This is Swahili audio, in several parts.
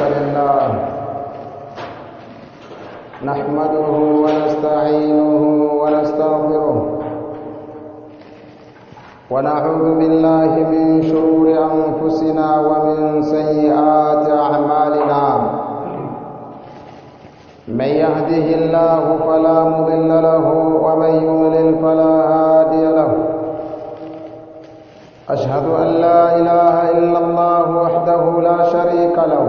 لله نحمده ونستعينه ونستغفره ونعوذ بالله من شرور أنفسنا ومن سيئات أعمالنا من يهده الله فلا مضل له ومن يضلل فلا هادي له أشهد أن لا إله إلا الله وحده لا شريك له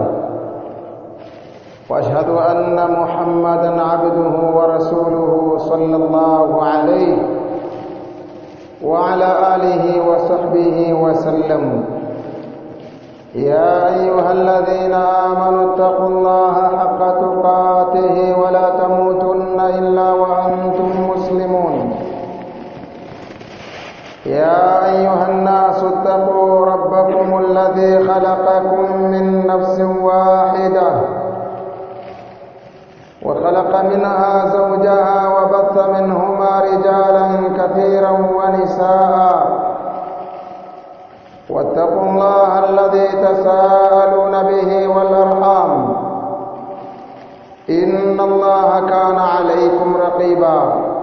وأشهد أن محمدًا عبده ورسوله صلى الله عليه وعلى آله وصحبه وسلم يا أيها الذين آمنوا اتقوا الله حق تقاته ولا تموتن إلا وأنتم مسلمون يا أيها الناس اتقوا ربكم الذي خلقكم من نفس واحدة وخلق منها زوجها وبث منهما رجالا كثيرا ونساء واتقوا الله الذي تساءلون به والأرحام إن الله كان عليكم رقيبا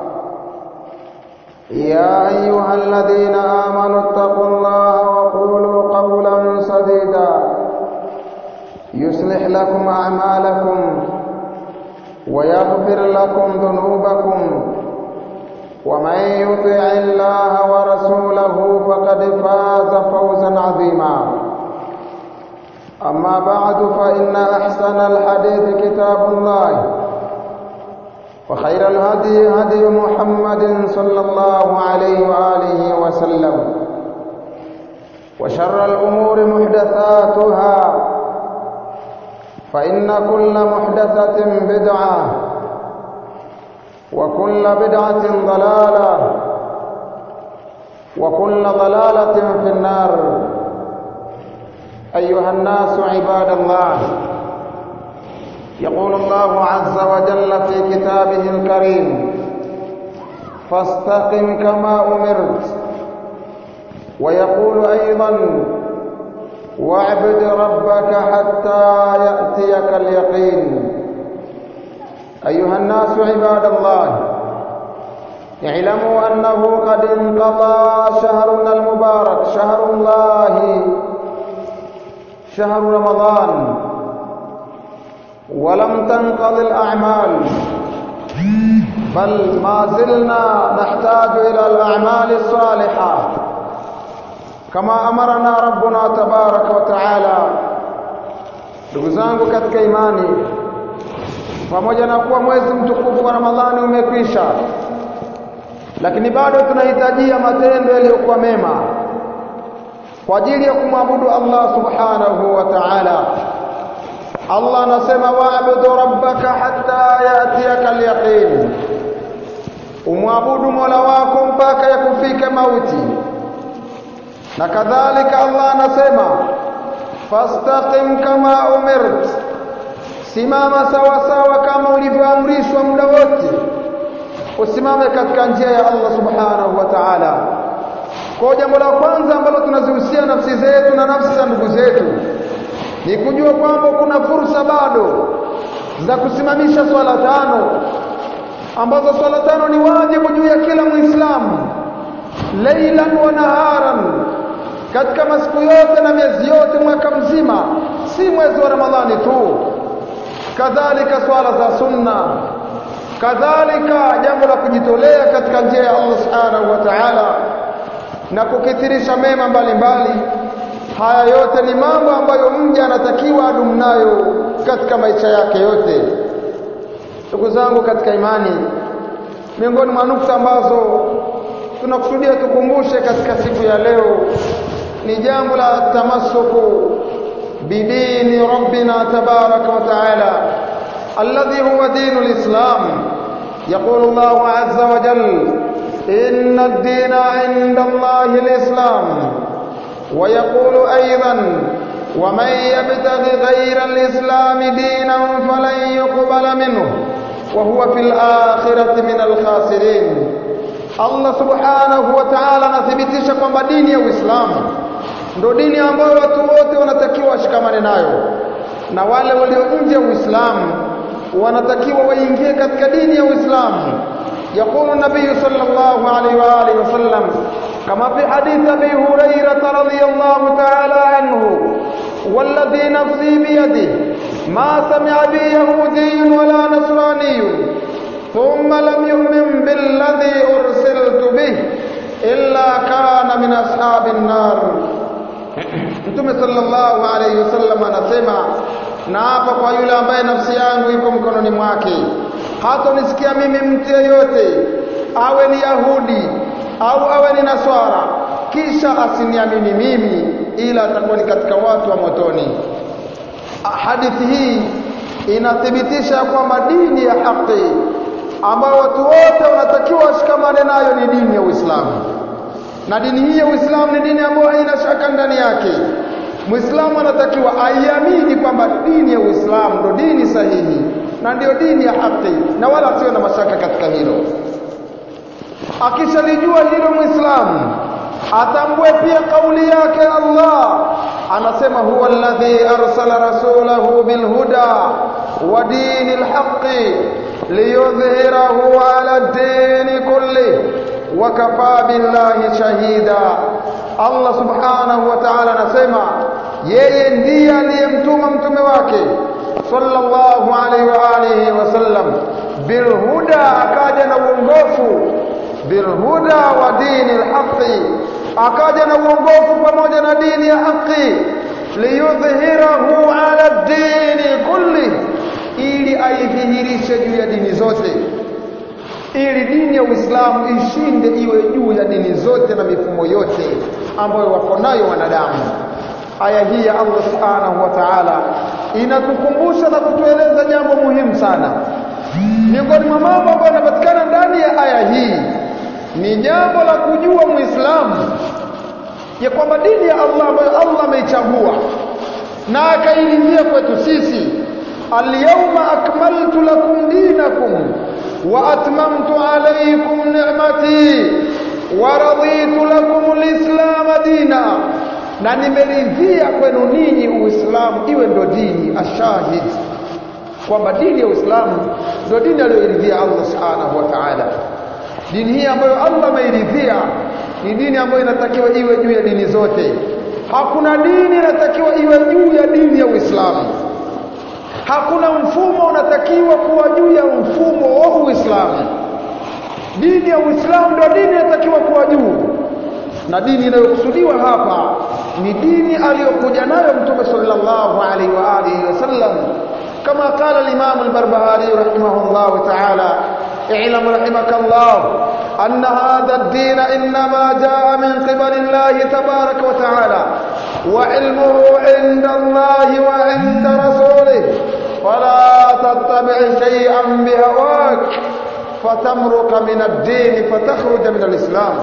يا أيها الذين آمنوا اتقوا الله وقولوا قولا سديدا يصلح لكم أعمالكم ويغفر لكم ذنوبكم ومن يطع الله ورسوله فقد فاز فوزا عظيما أما بعد فإن أحسن الحديث كتاب الله وخير الهدي هدي محمد صلى الله عليه وآله وسلم وشر الأمور محدثاتها فإن كل محدثة بدعة وكل بدعة ضلالة وكل ضلالة في النار أيها الناس عباد الله يقول الله عز وجل في كتابه الكريم فاستقم كما أمرت ويقول أيضا واعبد ربك حتى يأتيك اليقين أيها الناس عباد الله اعلموا أنه قد انقضى شهرنا المبارك شهر الله شهر رمضان ولم تنقض الأعمال بل ما زلنا نحتاج إلى الأعمال الصالحة كما أمرنا ربنا تبارك وتعالى. Ndugu zangu katika imani, pamoja na kuwa mwezi mtukufu wa Ramadhani umekwisha, lakini bado tunahitajia matendo yaliyokuwa mema kwa ajili ya kumwabudu Allah subhanahu wa ta'ala. Allah anasema wa'budu rabbaka hatta ya'tiyaka al-yaqin, umwabudu Mola wako mpaka yakufike mauti. Na kadhalika Allah anasema fastaqim kama umirt, simama sawa sawa kama ulivyoamrishwa muda wote, usimame katika njia ya Allah subhanahu wa ta'ala. Kwa jambo la kwanza ambalo tunazihusia nafsi zetu na nafsi za ndugu zetu ni kujua kwamba kuna fursa bado za kusimamisha swala tano, ambazo swala tano ni wajibu juu ya kila Muislamu, lailan wa naharan, katika masiku yote na miezi yote mwaka mzima, si mwezi wa Ramadhani tu. Kadhalika swala za sunna, kadhalika jambo la kujitolea katika njia ya Allah subhanahu wa ta'ala na kukithirisha mema mbalimbali. Haya yote ni mambo ambayo mja anatakiwa adumu nayo katika maisha yake yote. Ndugu zangu katika imani, miongoni mwa nukta ambazo tunakusudia tukumbushe katika siku ya leo ni jambo la tamassuku bidini rabbina tabaraka wa ta'ala alladhi huwa dinul islam. يقول الله عز وجل إن الدين عند الله الإسلام. ويقول أيضا ومن يبتغي غير الإسلام دينا فلن يقبل منه وهو في الآخرة من الخاسرين. Allah subhanahu wa ta'ala anathibitisha kwamba dini ya Uislamu ndio dini ambayo watu wote wanatakiwa washikamane nayo, na wale walio nje ya Uislamu wanatakiwa waingie katika dini ya Uislamu. يقول النبي صلى الله عليه وآله وسلم كما في حديث أبي هريرة رضي الله تعالى عنه والذي نفسي بيده ما سمع بي يهودي ولا نصراني ثم لم يؤمن بالذي أرسلت به إلا كان من أصحاب النار. Mtume sallallahu alayhi wasallam anasema, na hapa kwa yule ambaye nafsi yangu iko mkononi mwake, hata nisikia mimi mtu yeyote awe ni Yahudi au awe ni Naswara kisha asiniamini mimi, ila atakuwa ni katika watu wa motoni. Hadithi hii inathibitisha kwamba dini ya haki ambayo watu wote wanatakiwa washikamane nayo ni dini ya Uislamu. Na dini hii ya Uislamu ni dini ambayo haina shaka ndani yake. Muislamu anatakiwa aiamini kwamba dini ya Uislamu ndio dini sahihi na ndio dini ya haki, na wala asiwe na mashaka katika hilo. Akishalijua hilo Muislamu atambue pia kauli yake Allah, anasema huwa alladhi arsala rasulahu bilhuda wa dinil haqqi liyudhhirahu ala ad-din kulli wa kafa billahi shahida. Allah subhanahu wa ta'ala anasema yeye ndiye aliyemtuma mtume wake sallallahu alaihi wa alihi wasallam bilhuda, akaja na uongofu, bilhuda wa dinil haqqi, akaja na uongofu pamoja na dini ya haki, liyudhhirahu ala ad-din kulli, ili aidhihirishe juu ya dini zote, ili dini ya Uislamu ishinde iwe juu ya dini zote na mifumo yote ambayo wako nayo wanadamu. Aya hii ya Allah subhanahu wa ta'ala inatukumbusha na kutueleza jambo muhimu sana. Miongoni mwa mambo ambayo yanapatikana ndani ya aya hii ni jambo la kujua Muislamu ya kwamba dini ya Allah ambayo Allah ameichagua na akairidhia kwetu sisi, al-yawma akmaltu lakum dinakum wa atmamtu alaykum ni'mati wa raditu lakum al-islam dina, na nimeridhia kwenu ninyi Uislamu iwe ndo dini. Ashahid kwamba dini ya Uislamu ndo dini aliyoridhia Allah subhanahu wa ta'ala. Dini hii ambayo Allah ameiridhia ni dini ambayo inatakiwa iwe juu ya dini zote. Hakuna dini inatakiwa iwe juu ya dini ya Uislamu. Hakuna mfumo unatakiwa kuwa juu ya mfumo wa Uislamu. Dini ya Uislamu ndio dini inatakiwa kuwa juu, na dini inayokusudiwa hapa ni dini aliyokuja nayo Mtume sallallahu alaihi wa alihi wasallam, kama qala al-Imam al-Barbahari rahimahullah ta'ala, i'lam rahimakallah anna hadha ad-din inma jaa min qibali Allah tabarak wa ta'ala wa ilmuhu 'inda Allah wa 'inda rasulih, fala tattabi' shay'an bihawak fatamruka min ad-din fatakhruja min al-Islam.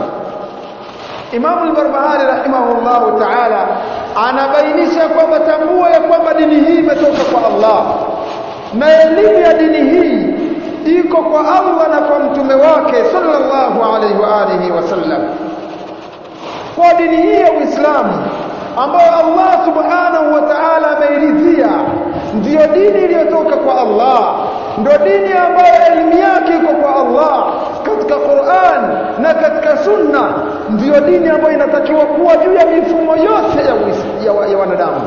Imam al-Barbahari rahimahullah ta'ala anabainisha kwamba tambua ya kwamba dini hii imetoka kwa Allah, na elimu ya dini hii iko kwa Allah na kwa mtume wake sallallahu alaihi wa alihi wasallam. Kwa dini hii ya Uislamu ambayo Allah subhanahu wa ta'ala ameiridhia ndiyo dini iliyotoka kwa Allah, ndio dini ambayo elimu yake iko kwa Allah katika Qur'an na katika Sunna, ndiyo dini ambayo inatakiwa kuwa juu ya mifumo yote ya wanadamu.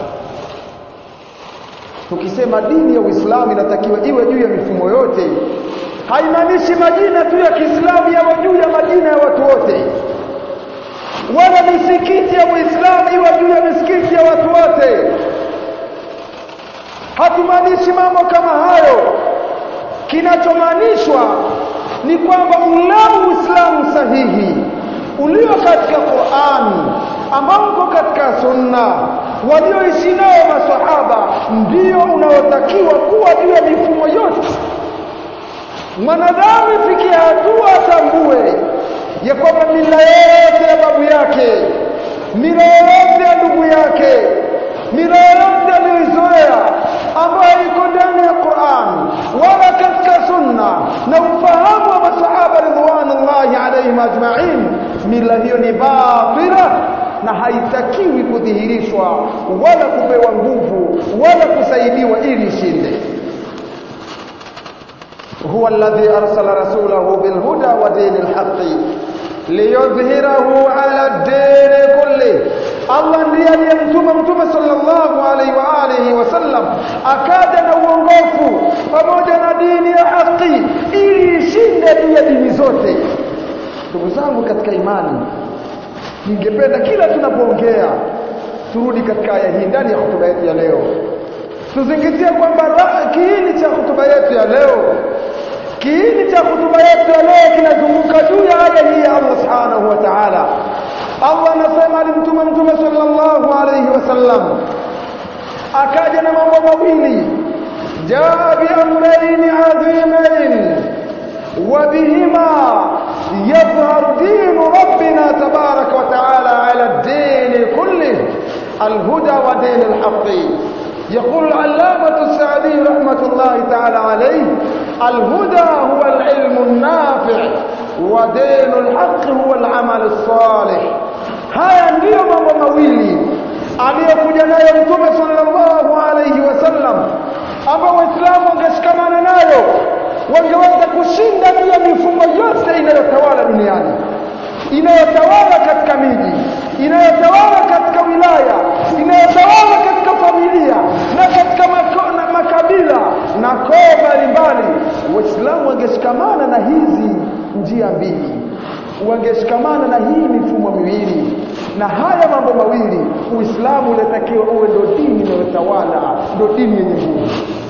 Tukisema dini ya Uislamu inatakiwa iwe juu ya mifumo yote, haimaanishi majina tu ya Kiislamu yawe juu ya majina ya watu wote, wala misikiti ya Uislamu iwe juu ya misikiti ya watu wote. Hatumaanishi mambo kama hayo. Kinachomaanishwa ni kwamba ule Uislamu sahihi ulio katika Qur'an, ambao uko katika Sunna, walioishi nao maswahaba, ndio unaotakiwa kuwa juu ya mifumo yote. Mwanadamu ifikia hatua atambue ya kwamba mila yote ya babu yake, mila yote ya ndugu yake, mila yote aliyoizoea ambayo iko ndani ya Qur'an wala katika Sunna na ufahamu wa masahaba ridwanullahi alayhim ajma'in, mila hiyo ni batila na haitakiwi kudhihirishwa wala kupewa nguvu wala kusaidiwa ili ishinde. huwa alladhi arsala rasulahu bil huda wa dinil haqqi liyudhhirahu ala ad-din kulli. Allah ndiye aliyemtuma Mtume sallallahu alaihi wa alihi wasallam akaja na uongofu pamoja na dini ya haki ili ishinde juu ya dini zote. Ndugu zangu katika imani, ningependa kila tunapoongea turudi katika aya hii ndani ya hotuba yetu ya leo. Tuzingatie kwamba kiini cha hotuba yetu ya leo kinazunguka juu ya aya hii ya Allah subhanahu wa ta'ala. Allah anasema alimtuma Mtume sallallahu alayhi wasallam akaja na mambo mawili, jaa bi amrayn adhimain wa bihima yadhharu din rabbina tabaraka wa ta'ala ala ad-din kulli al-huda wa din al-haqq. يقول العلامة السعدي رحمة الله تعالى عليه: الهدى هو العلم النافع ودين الحق هو العمل الصالح. haya ndiyo mambo mawili aliyokuja nayo Mtume sallallahu alayhi wasallam, ambao Waislamu wangeshikamana nayo wangeweza kushinda juu ya mifumo yote inayotawala duniani, inayotawala katika miji, inayotawala katika wilaya, inayotawala katika familia na katika makabila na koo mbalimbali. Waislamu wangeshikamana na hizi njia mbili, wangeshikamana na hii mifumo miwili, na haya mambo mawili Uislamu unatakiwa uwe ndio dini inayotawala, ndio dini yenye nguvu.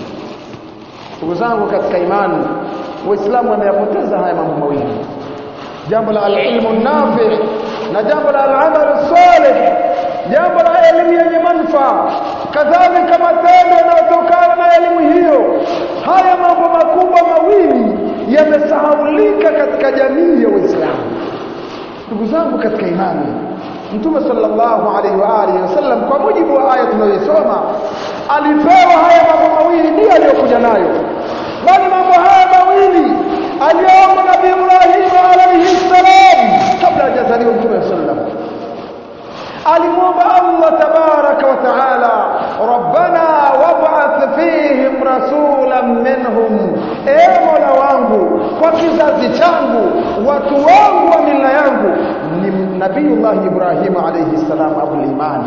Ndugu zangu katika imani, Waislamu wameyapoteza haya mambo mawili, jambo la al-ilmu nafi na jambo la al-amal salih, jambo la elimu yenye manufaa, kadhalika matendo yanayotokana na elimu hiyo. Haya mambo makubwa mawili yamesahaulika katika jamii ya Waislamu. Ndugu zangu katika imani, Mtume sallallahu alaihi wa alihi wasallam kwa mujibu wa aya tunayosoma alipewa haya mambo mawili, ndiyo aliyokuja nayo. Bali mambo haya mawili aliomba Nabii Ibrahim alayhi salam kabla hajazaliwa Mtume sallallahu. Alimwomba Allah tabaraka wa taala, rabbana wab'ath fihim rasulan minhum, ewe Mola wangu kwa kizazi changu, watu wangu wa mila yangu. Ni Nabiiullah Ibrahim alayhi salam abul iman.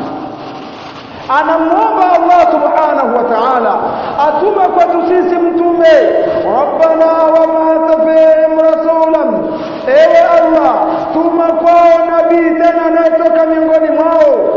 Anamuomba Allah subhanahu wa ta'ala atume kwetu sisi mtume, rabbana wab'ath fihim rasulan, ewe Allah tuma kwao nabii tena anayetoka miongoni mwao,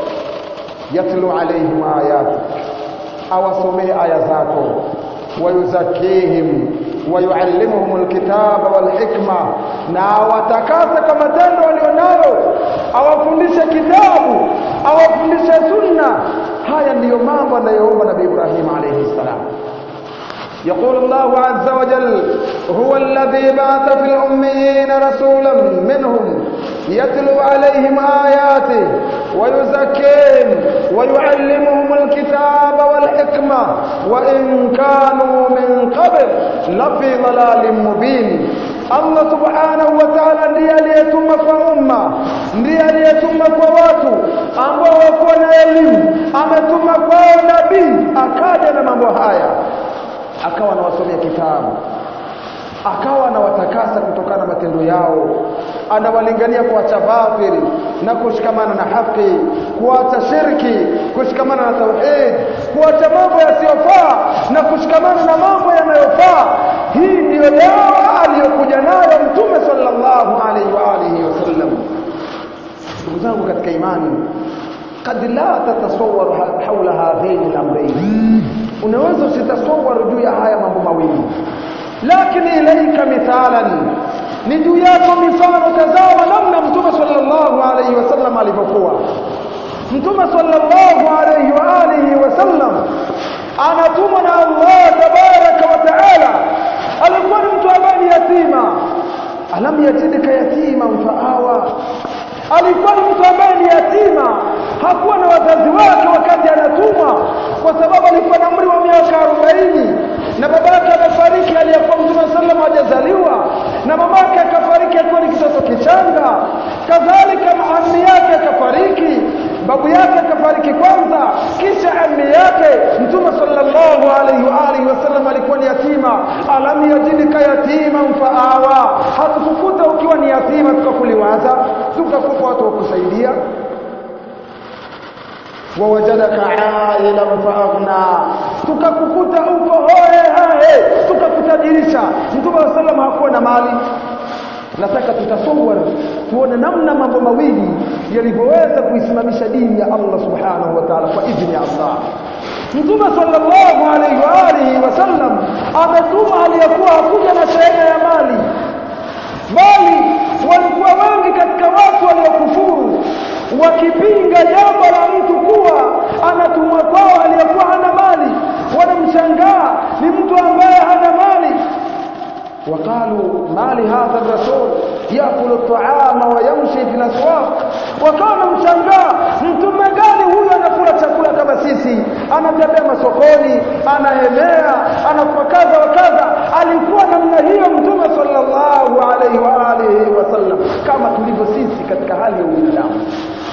yatlu alaihim ayatik, awasomee aya zako, wayuzakihim wayuallimuhum alkitaba walhikma, na watakasa kwa matendo walionayo, awafundishe kitabu, awafundishe sunna. haya ndiyo mambo anayoomba Nabii Ibrahim alayhi salam. يقول الله عز وجل: هو الذي بعث في الأميين رسولا منهم يتلو عليهم آياته ويزكيهم ويعلمهم الكتاب والحكمة وإن كانوا من قبل لفي ضلال مبين. Allah subhanahu wa ta'ala ndiye aliyetuma kwa umma, ndiye aliyetuma kwa watu ambao wako na elimu, ametuma kwa nabii akaja na mambo haya, akawa anawasomea kitabu, akawa anawatakasa kutokana na matendo yao, anawalingania kuacha batili na kushikamana na haki, kuacha shirki, kushikamana na tauhid, kuacha mambo yasiyofaa na kushikamana na mambo yanayofaa. Hii ndiyo dawa aliyokuja nayo Mtume sallallahu alaihi wa alihi wasallam. Ndugu zangu katika imani, kad la tatasawwar hawla hadhaini al-amrayn, unaweza usitasawwar juu ya haya mambo mawili, lakini ilaika mithalan, ni juu yako mifano. Tazama namna Mtume sallallahu alaihi wasallam alivyokuwa. Mtume sallallahu alaihi wa alihi wasallam anatumwa na Allah tabaraka wa taala. Alikuwa ni mtu ambaye ni yatima, alam yatidika yatima faawa. Alikuwa ni mtu ambaye ni yatima, hakuwa na wazazi wake wakati anatumwa, kwa sababu alikuwa na umri wa miaka 40 na babake amefariki aliyakuwa Mtume sallallahu alaihi wasallam hajazaliwa, na mamake akafariki akiwa ni kitoto kichanga. kadhalika ammi yake akafariki, babu yake akafariki kwanza, kisha ammi yake. Mtume sallallahu alayhi wa alihi wasallam alikuwa ni yatima. Alam yajidika yatiman faawa, hatukukuta ukiwa ni yatima tukakuliwaza, tukakupa watu wa kusaidia. Wawajadaka ailan faaghna, tukakukuta uko hohe tukakutajirisha. Mtume sallallahu alayhi wasallam hakuwa na mali. Nataka tutasawwar tuone namna mambo mawili yalivyoweza kuisimamisha dini ya Allah subhanahu wa ta'ala kwa idhini ya Allah. Mtume sallallahu alayhi wa alihi wasallam ametuma aliyakuwa hakuja na shehena ya mali, bali walikuwa wengi katika watu waliokufuru wakipinga jambo la mtu kuwa anatumwa kwao aliyakuwa hana mali. Wanamshangaa ni mtu ambaye hana mali. وقالوا ما لهذا الرسول يأكل الطعام ويمشي في الأسواق. وكانوا mshangaa, mtume gani huyu anakula chakula kama sisi, anatembea masokoni, anahemea, anafanya kadha wa kadha. Alikuwa namna hiyo mtume sallallahu alayhi wa alihi wasallam, kama tulivyo sisi katika hali ya ubinadamu.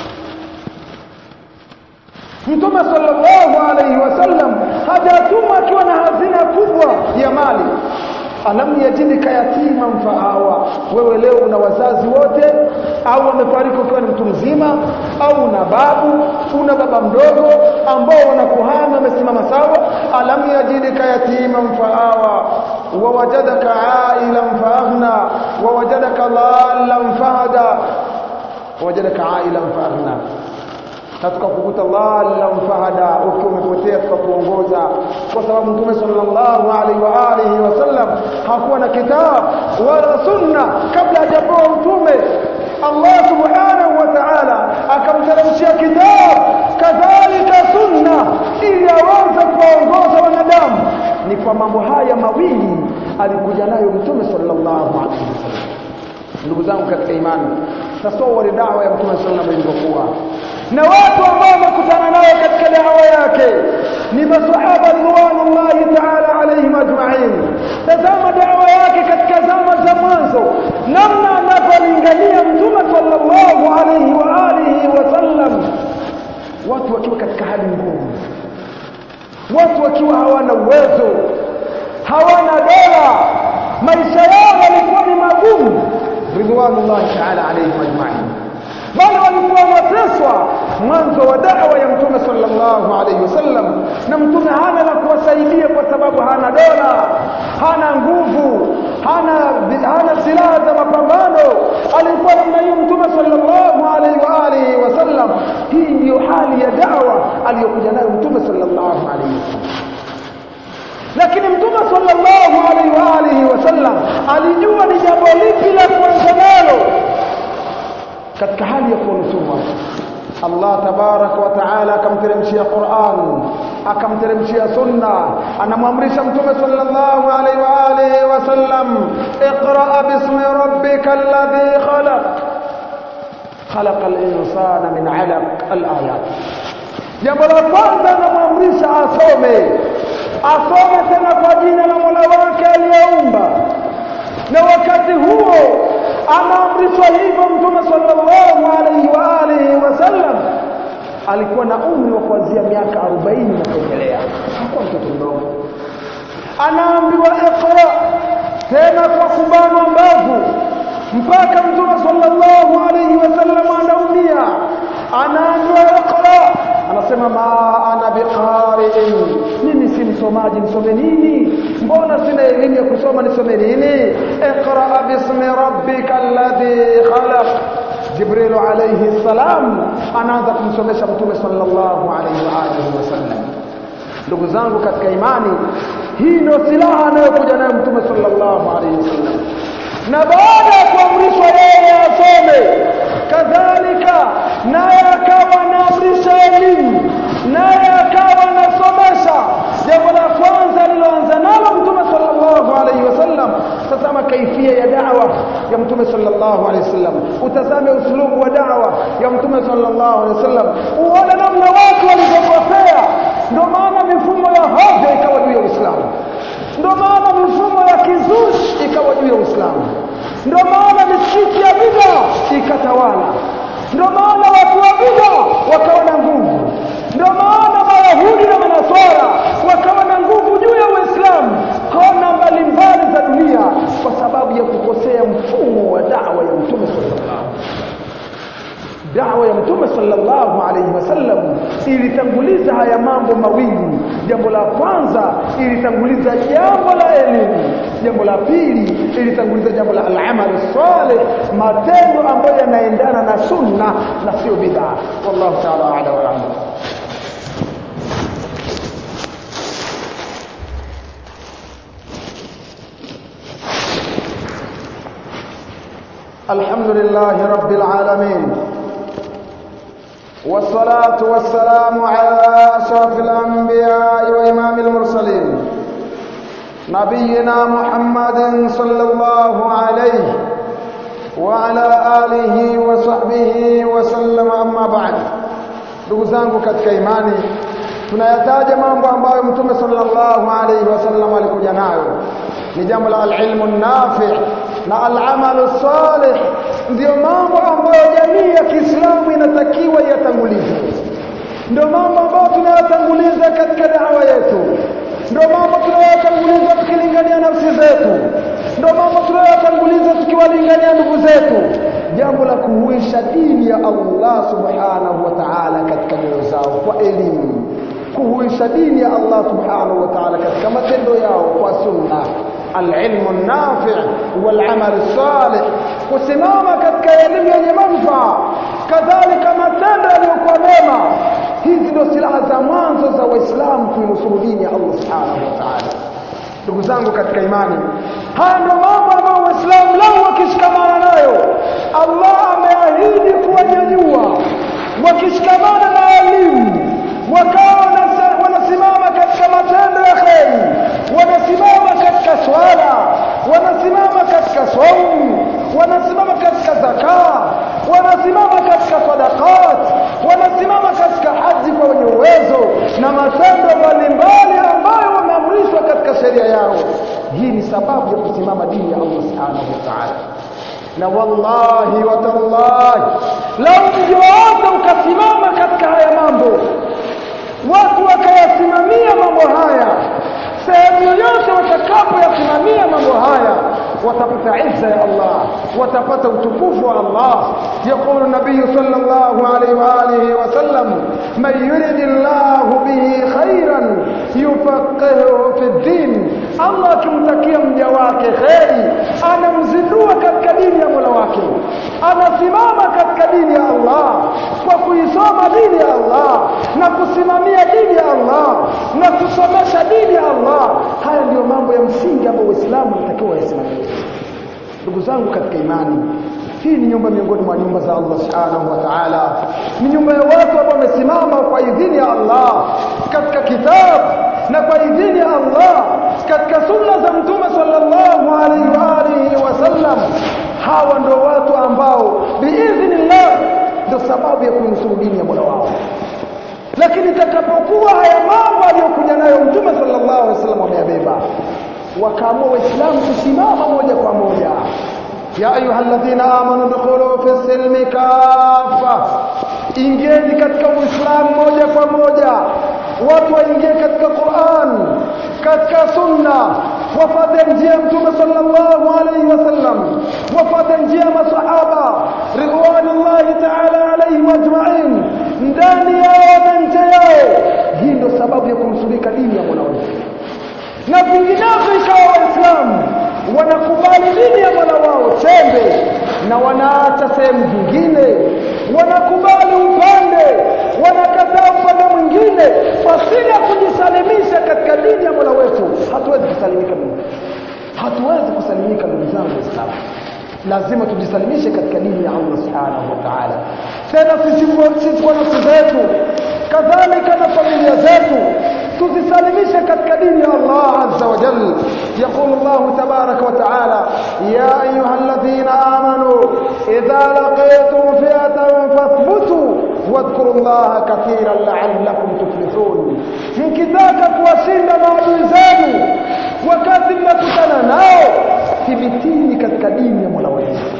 Mtume sallallahu alayhi wasallam hajatumwa akiwa na hazina kubwa ya mali. Alam yajidika yatiman faawa, wewe leo una wazazi wote au wamefariki ukiwa ni mtu mzima, au una babu, una baba mdogo ambao wanakuhama wamesimama sawa. Alam yajidika yatiman faawa wa wajadaka ailan faaghna wa wajadaka dhallan fahada, wajadaka ailan faaghna, na tukakukuta dhallan fahada, ukiwa umepotea tukakuongoza. Kwa sababu Mtume sallallahu alaihi wa alihi wasallam hakuwa na kitabu wala sunna kabla hajapewa utume. Allah subhanahu wa ta'ala akamteremshia kitabu kadhalika sunna ili aweze kuongoza wanadamu. Ni kwa mambo haya mawili alikuja nayo Mtume sallallahu alaihi wasallam. Ndugu zangu katika imani, tasawwari da'wa ya Mtume sallallahu alaihi wasallam ilivyokuwa, na watu ambao wamekutana nao katika da'wa yake ni maswahaba radhiallahu ta'ala alayhim ajma'in. Tazama da'wa yake katika zama za mwanzo, namna anavyolingania Mtume sallallahu alayhi wa alihi wasallam, watu wakiwa katika hali ngumu, watu wakiwa hawana uwezo, hawana dola, maisha yao yalikuwa ni magumu radhiallahu ta'ala alayhim ajma'in, bali walikuwa wanateswa mwanzo wa da'wa ya Mtume sallallahu alayhi wasallam. Na Mtume hana la kuwasaidia kwa sababu hana dola, hana nguvu, hana silaha za mapambano. Alikuwa namna hiyo Mtume sallallahu alayhi wa alihi wasallam. Hii ndio hali ya da'wa aliyokuja nayo Mtume sallallahu alayhi wasallam. Lakini Mtume sallallahu alayhi wa alihi wasallam alijua ni jambo lipi la kuanza nalo katika hali ya kunusuru. Allah tabarak wa taala akamteremshia Qur'an, akamteremshia sunna, anamwamrisha Mtume sallallahu alayhi wa alihi wasallam, iqra bismi rabbikal ladhi khalaq khalaqal insana min 'alaq, al-ayat. Jambo la kwanza anamwamrisha asome tena kwa jina la Mola wake aliyeumba. Na wakati huo anaamrishwa hivyo Mtume sallallahu alayhi wa alihi wasallam alikuwa na umri wa kuanzia miaka 40 na kuendelea, hakuwa mtoto mdogo. Anaambiwa iqra tena kwa kubanwa mbavu, mpaka Mtume sallallahu alayhi wasallam anaumia. Anaambiwa iqra, anasema ma ana biqari'in, mimi si msomaji, nisome nini? Mbona sina elimu ya kusoma, nisome nini? Iqra bismi rabbikal ladhi khalaq. Jibril alayhi salam anaanza kumsomesha Mtume sallallahu alayhi wa alihi wasallam. Ndugu zangu katika imani, hii ndio silaha anayokuja nayo Mtume sallallahu alayhi wasallam. Na baada ya kuamrishwa yeye asome, kadhalika naye akawa anaamrisha elimu, naye akawa anasomesha. Jambo la kwanza aliloanza nalo Mtume sallallahu alayhi wasallam, tazama kaifia ya da'wa ya Mtume sallallahu alayhi wasallam, utazame uslubu wa da'wa ya Mtume sallallahu alayhi wasallam, uone namna watu walivyokosea. Ndio maana mifumo ya hoja ikawa juu ya Uislamu, ndio maana mifumo ya kizushi ikawa juu ya Uislamu, ndio maana misikiti ya bid'a ikatawala. Ndio maana watu wa bid'a wakawa na nguvu, ndio maana Mayahudi na Manaswara wakawa na nguvu juu ya Uislamu kona mbalimbali za dunia, kwa sababu ya kukosea mfumo wa da'wa ya Mtume sallallahu alaihi wasallam. Ilitanguliza haya mambo mawili. Jambo la kwanza ilitanguliza jambo la elimu, jambo la pili ilitanguliza jambo la al-amal salih, matendo ambayo yanaendana na sunna na sio bid'a. Wallahu ta'ala a'lam wa a'lam. Alhamdulillahi rabbil alamin, والصلاة والسلام على أشرف الأنبياء وإمام المرسلين نبينا محمد صلى الله عليه وعلى آله وصحبه وسلم. أما بعد, ndugu zangu katika imani, tunayataja mambo ambayo Mtume sallallahu alaihi wasallam alikuja nayo. Ni jambo la al-ilmu nafi' na al-amalu salih. Ndio mambo ambayo jamii ya Kiislamu inatakiwa yatangulize. Ndio mambo ambayo tunayatanguliza katika da'wa yetu. Ndio mambo tunayatanguliza tukilingania nafsi zetu. Ndio mambo tunayatanguliza tukiwalingania ndugu zetu. Jambo la kuhuisha dini ya Allah subhanahu wa ta'ala katika nyoyo zao kwa elimu, kuhuisha dini ya Allah subhanahu wa ta'ala katika matendo yao kwa sunna. Al-ilmu nafi' wal-amal salih, kusimama katika elimu yenye manufaa, kadhalika matendo yaliyokuwa mema. Hizi ndio silaha za mwanzo za Waislamu kuinusuru dini ya Allah subhanahu wa ta'ala. Ndugu zangu katika imani, haya ndio mambo ambayo Waislamu lao wakishikamana nayo, Allah ameahidi kuwanyanyua. Wakishikamana na elimu, wakawa wanasimama katika matendo ya kheri, wanasimama katika swala, wanasimama katika saumu, wanasimama katika zakat, wanasimama katika sadaqat, wanasimama katika haji kwa wenye uwezo na matendo mbalimbali ambayo wameamrishwa katika sheria yao. Hii ni sababu ya kusimama dini ya Allah subhanahu wa ta'ala. Na wallahi wa tallahi, lau mji wote ukasimama katika haya mambo, watu wakayasimamia mambo haya, sehemu yoyote watakapoyasimamia mambo haya, watapata izza ya Allah, watapata utukufu wa Allah. Yaqulu nabii sallallahu alayhi wa alihi wa sallam, man yuridillahu bihi khairan yufaqihuhu fi din. Allah akimtakia mja wake kheri, anamzindua katika dini ya Mola wake. Anasimama katika dini ya Allah kwa kuisoma dini ya Allah na kusimamia dini ya Allah na kusomesha dini ya Allah. Haya ndio mambo ya msingi ambayo Waislamu wanatakiwa wasimamie. Ndugu zangu katika imani, hii ni nyumba miongoni mwa nyumba za Allah subhanahu wa ta'ala. Ni nyumba ya watu ambao wamesimama kwa idhini ya Allah katika kitabu na kwa idhini ya Allah katika sunna za Mtume sallallahu alaihi wa alihi wasallam. Hawa ndio watu ambao biidhnillah ndio sababu ya kunusuru dini ya Mola wao. Lakini takapokuwa haya mambo aliyokuja nayo Mtume sallallahu alaihi wasallam wameyabeba, wakaamua Waislamu kusimama moja kwa moja, ya ayyuhalladhina amanu dukhulu fi silmi kafa, ingieni katika Uislamu moja kwa moja. Watu waingie katika Qur'an, katika sunna, wafate njia Mtume sallallahu alaihi wasallam, wafate njia masahaba ridwanullahi ta'ala alaihim ajma'in, ndani yao na nje yao. Hii ndio sababu ya kumsulika dini ya Mola wetu. Na vinginevyo ikawa Waislamu wanakubali dini ya Mola wao chembe na wanaacha sehemu nyingine, wanakubali upande, wanakataa upande mwingine, pasina kujisalimisha katika dini ya Mola wetu. Hatuwezi kusalimika mimi. Hatuwezi kusalimika ndugu zangu Waislamu. Lazima tujisalimishe katika dini ya Allah subhanahu wa ta'ala. Tena sisi kwa nafsi zetu, kadhalika na familia zetu, tuzisalimishe katika dini ya Allah azza wa jalla. Yaqulu Allah tabaraka wa ta'ala, ya ayyuhalladhina amanu idha laqitum fi'atan fathbutu wadhkuru Allah katiran la'allakum tuflihun. Mkitaka kuwashinda maadui zenu wakati mnakutana nao, thibitini katika dini ya Mola wenu.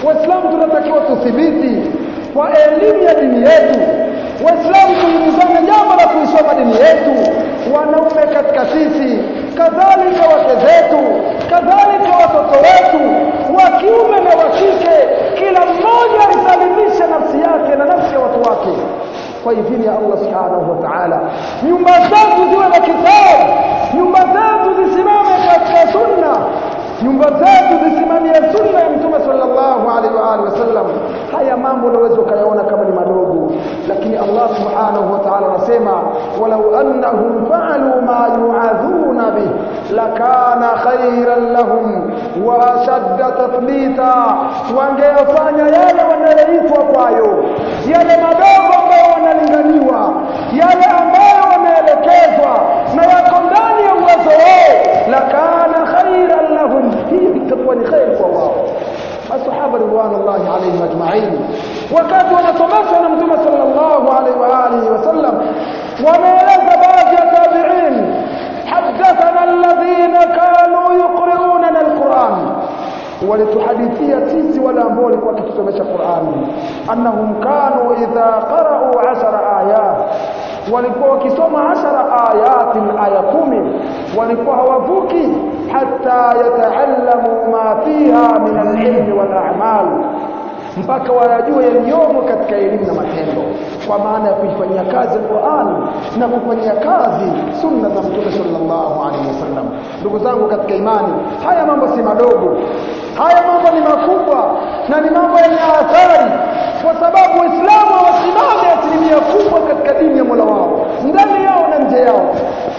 Waislamu tunatakiwa tuthibiti kwa elimu ya dini yetu. Waislamu tuhimizane jambo la kuisoma dini yetu, wanaume katika sisi, kadhalika wake zetu, kadhalika watoto wetu wa kiume na wa kike, kila mmoja aisalimishe nafsi yake na nafsi ya watu wake kwa idhini ya Allah subhanahu wa ta'ala. Nyumba zetu ziwe na kitabu, nyumba zetu zisimame katika sunna, nyumba zetu zisimamie sunna ya Mtume sallallahu alaihi wa alihi wasallam. Haya mambo unaweza kuyaona kama ni madogo, lakini Allah subhanahu wa ta'ala anasema walau annahum fa'alu ma yu'adhuna bih lakana khayran lahum wa ashadda tathbita, wangeyafanya yale wanayoitwa kwayo, yale madogo ambayo wanalinganiwa, yale ambayo wanaelekezwa na yako ndani ya uwezo wao, lakana khayran lahum, hii itakuwa ni khair kwa wao. Masahaba ridwanullahi alayhim ajma'in wakati wanasomeshwa na Mtume sallallahu alayhi wa alihi wasallam, wameeleza baadhi ya tabi'in, hadathana alladhina kanu yuqri'una alquran, walituhadithia sisi wale ambao walikuwa wakisomesha Qur'ani, annahum kanu idha qara'u 10 ayat, walikuwa wakisoma 10 ayatin, aya 10, walikuwa hawavuki hatta yataallamu ma fiha min al-ilm wal a'mal, mpaka wajue yaliyomo katika elimu na matendo, kwa maana ya kuifanyia kazi Qur'an na kufanyia kazi sunna za Mtume sallallahu alaihi wasallam. Ndugu zangu katika imani, haya mambo si madogo, haya mambo ni makubwa na ni mambo yenye athari, kwa sababu Waislamu hawasimami asilimia kubwa katika dini ya Mola wao, ndani yao na nje yao.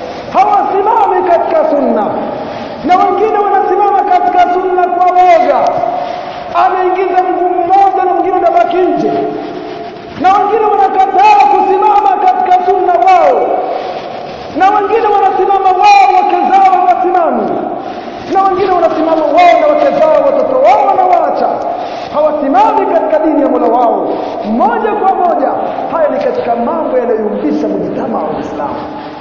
Hawasimami katika sunna, na wengine wanasimama katika sunna kwa woga, anaingiza mguu mmoja na mwingine anabaki nje, na wengine wanakataa kusimama katika sunna wao, na wengine wanasimama wao wake zao wasimami, na wengine wanasimama wao na wake zao watoto wao wanawaacha, hawasimami katika dini ya Mola wao moja kwa moja. Haya ni katika mambo yanayoumbisha mujtama wa Uislamu.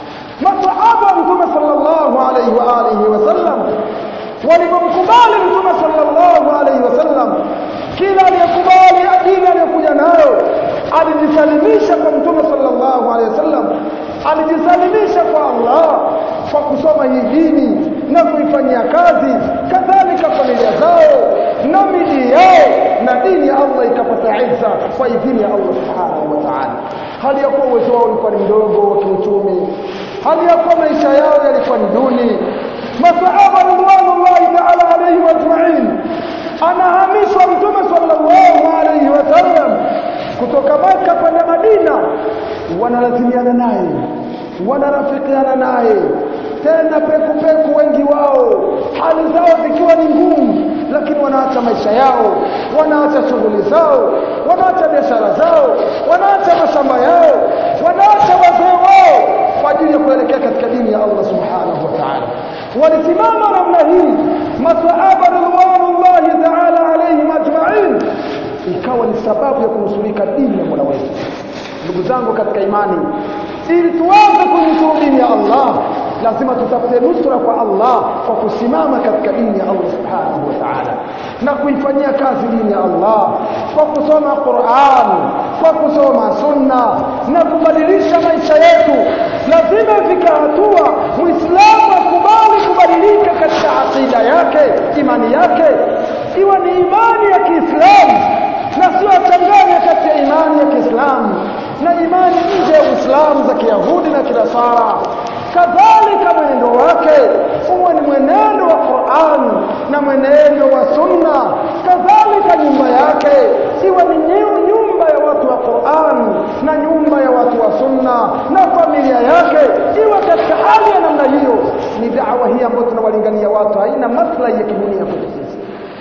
Masahaba wa Mtume sallallahu alaihi wa alihi wasallam walipomkubali Mtume sallallahu alaihi wasallam, kila aliyekubali dini aliyokuja nayo alijisalimisha kwa Mtume sallallahu alaihi wasallam, alijisalimisha kwa Allah kwa kusoma hii dini na kuifanyia kazi, kadhalika familia zao na miji yao, na dini ya Allah ikapata izza kwa idhini ya Allah subhanahu wa ta'ala. Hali ya kuwa uwezo wao ulikuwa ni mdogo wa kiuchumi, hali ya kuwa maisha yao yalikuwa ni duni. Masahaba radhiallahu ta'ala alayhi ajma'in, anahamishwa Mtume sallallahu alayhi wasallam kutoka Makka kwenda Madina, wanalazimiana naye, wanarafikiana naye, tena peku wengi wao, hali zao zikiwa ni ngumu, lakini wanaacha maisha yao, wanaacha shughuli zao, wanaacha biashara zao, wanaacha mashamba yao, wanaacha wazee wao kwa ajili ya kuelekea katika dini ya Allah subhanahu wa ta'ala. Walisimama namna hii masahaba radhiallahu ta'ala alayhim ajma'in, ikawa ni sababu ya kunusurika dini ya Mola wetu. Ndugu zangu katika imani, ili tuanze kunusuru dini ya Allah, lazima tutafute nusura kwa Allah kwa kusimama katika dini ya Allah subhanahu wa ta'ala na kuifanyia kazi dini ya Allah kwa kusoma Qur'an, kwa kusoma sunna na kubadilisha maisha yetu. Lazima ifike hatua Muislamu akubali kubadilika katika akida yake, imani yake iwe ni imani ya Kiislamu na sio changanya kati ya imani ya Kiislamu na imani nje ya Uislamu za Kiyahudi na Kinasara. Kadhalika mwenendo wake uwe ni mwenendo wa Qur'an na mwenendo wa sunna. Kadhalika nyumba yake iwe ni nyumba ya watu wa Qur'an na nyumba ya watu wa sunna, na familia yake iwe katika hali ya namna hiyo. Ni da'wa hii ambayo tunawalingania watu, haina maslahi ya kidunia kwetu sisi.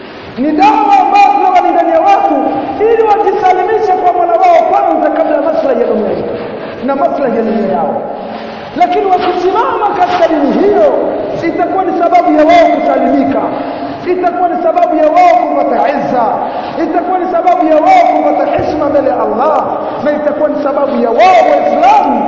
Ni da'wa ambayo tunawalingania watu ili wajisalimishe kwa Mola wao kwanza kabla ya maslahi ya dunia na maslahi ya dunia yao. Lakini wakisimama katika dini hiyo, itakuwa ni sababu ya wao kusalimika, itakuwa ni sababu ya wao kupata izza, itakuwa ni sababu ya wao kupata heshima mbele ya Allah, na itakuwa ni sababu ya wao Waislamu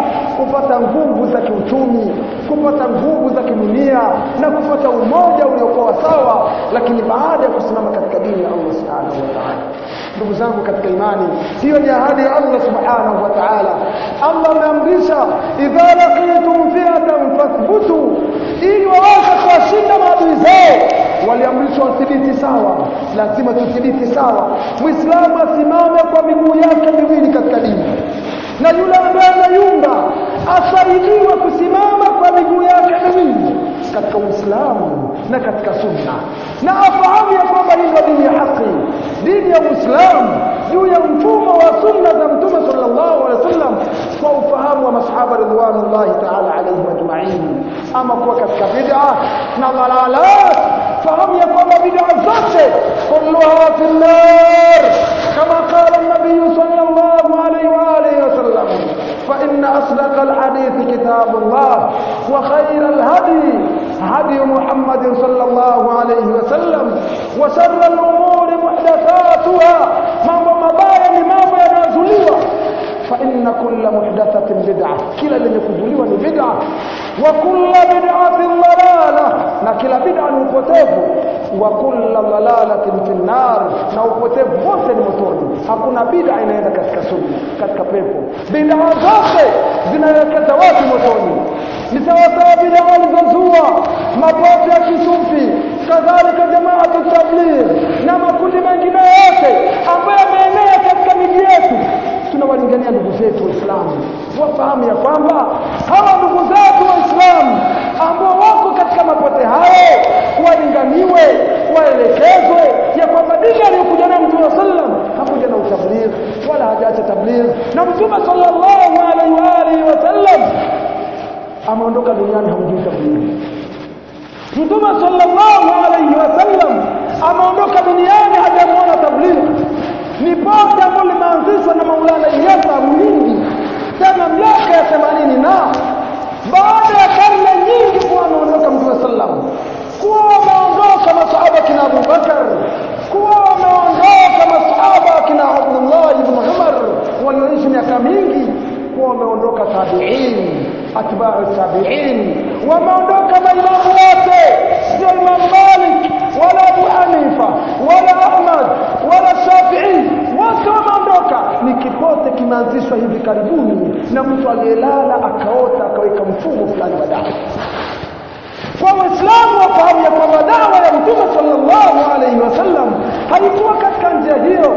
kupata nguvu za kiuchumi, kupata nguvu za kidunia na kupata umoja uliokuwa sawa, lakini baada ya kusimama katika dini ya Allah subhanahu wa ta'ala. Ndugu zangu katika imani, hiyo ni ahadi ya Allah subhanahu wa ta'ala. Allah ameamrisha idha laqitum fi'atan fathbutu, ili waweze kuwashinda maadui zao. Waliamrishwa wathibiti sawa, lazima tuthibiti sawa. Muislamu asimame kwa miguu yake miwili katika dini, na yule ambaye anayumba asaidiwe kusimama kwa miguu yake miwili katika Uislamu na katika sunna, na afahamu ya kwamba hii ndio dini ya haki, dini ya Uislamu juu ya mfumo wa sunna za Mtume sallallahu alaihi wasallam, kwa ufahamu wa masahaba ridwanullahi ta'ala alayhim ajma'in. Ama kuwa katika bid'a na dalalat, fahamu ya kwamba bid'a zote kulluha fi an-nar, kama qala an-nabiy sallallahu alayhi wa alihi wasallam, fa inna asdaqa al-hadith kitabullah wa khayra al-hadi hadi Muhammad sallallahu alayhi wasallam wa sharra al-umuri muhdathatuha, mambo mabaya ni mambo yanayozuliwa. Fa inna kulla muhdathatin bid'ah, kila lenye kuzuliwa ni bid'ah. Wa kulla bid'atin dalalah, na kila bid'ah ni upotevu. Wa kulla dalalatin fi an-nar, na upotevu wote ni motoni. Hakuna bid'ah inaenda katika sunna, katika pepo. Bid'ah zote zinaelekeza watu motoni. Ni sawa bid'ah alizozua mapote ya kisufi, kadhalika jamaatu tabligh na makundi mengine yote ambayo yameenea katika miji yetu. Tunawalingania ndugu zetu Waislamu wafahamu ya kwamba hawa ndugu zetu Waislamu ambao wako katika mapote hayo walinganiwe, waelekezwe ya kwamba dini aliyokuja nayo Mtume sallam hakuja na utabligh wala hajaacha tabligh, na Mtume sallallahu alaihi wa alihi wasallam ameondoka duniani hamjui tabligh. Mtume sallallahu alaihi wasallam ameondoka duniani hajamuona tabligh. Ni pote ambalo limeanzishwa na Maulana Ilyasa Mwingi tena miaka ya 80, na baada ya karne nyingi kuwa ameondoka Mtume sallam, kuwa wameondoka masahaba kina Abu Bakar, kuwa wameondoka masahaba kina Abdullah ibn Umar walioishi miaka mingi, kuwa wameondoka tabi'in, atba'u tabi'in, wameondoka maimamu wote, sio Imam Malik wala Abu Hanifa wala Ahmad wala Shafi'i, wote wameondoka. Ni kipote kimeanzishwa hivi karibuni na mtu aliyelala akaota akaweka mfumo fulani baadaye. Kwa Waislamu wafahamu ya kwamba dawa ya Mtume sallallahu alaihi wasallam haikuwa katika njia hiyo.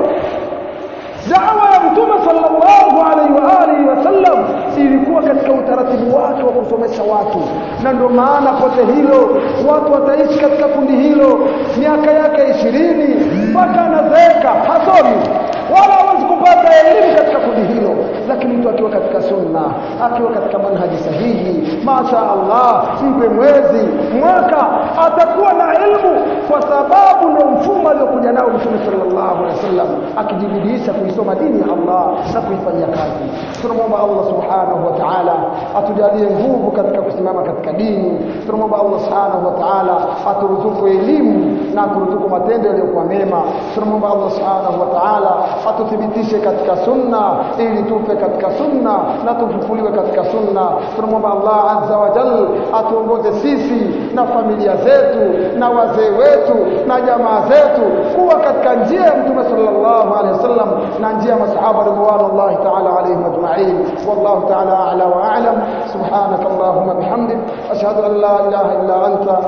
Dawa ya Mtume sallallahu alaihi wa alihi wasallam ilikuwa katika utaratibu wake wa kusomesha watu, na ndio maana pote hilo watu wataishi katika kundi hilo miaka yake 20 mpaka anazeeka hasomi wala hawezi kupata elimu katika kundi hilo. Lakini mtu akiwa katika sunna, akiwa katika manhaji sahihi, masha Allah, mpe mwezi mwaka atakuwa na elimu, kwa sababu ndio mfumo aliokuja nao Mtume sallallahu alaihi wasallam, akijibidisha kuisoma dini ya Allah na kuifanyia kazi. Tunamwomba Allah subhanahu wa ta'ala atujalie nguvu katika kusimama katika dini. Tunamwomba Allah subhanahu wa ta'ala aturuzuku elimu na aturuzuku matendo yaliyokuwa mema. Tunamwomba Allah subhanahu wa ta'ala atuthibitishe katika sunna ili tufe katika sunna na tufufuliwe katika sunna. Tunamwomba Allah azza wa jalla atuongoze sisi na familia zetu na wazee wetu na jamaa zetu kuwa katika njia ya Mtume sallallahu alaihi wasallam na njia ya masahaba ridwanullahi ta'ala alaihim ajma'in. Wallahu ta'ala a'la wa a'lam. Subhanakallahumma bihamdik ashhadu an la ilaha illa anta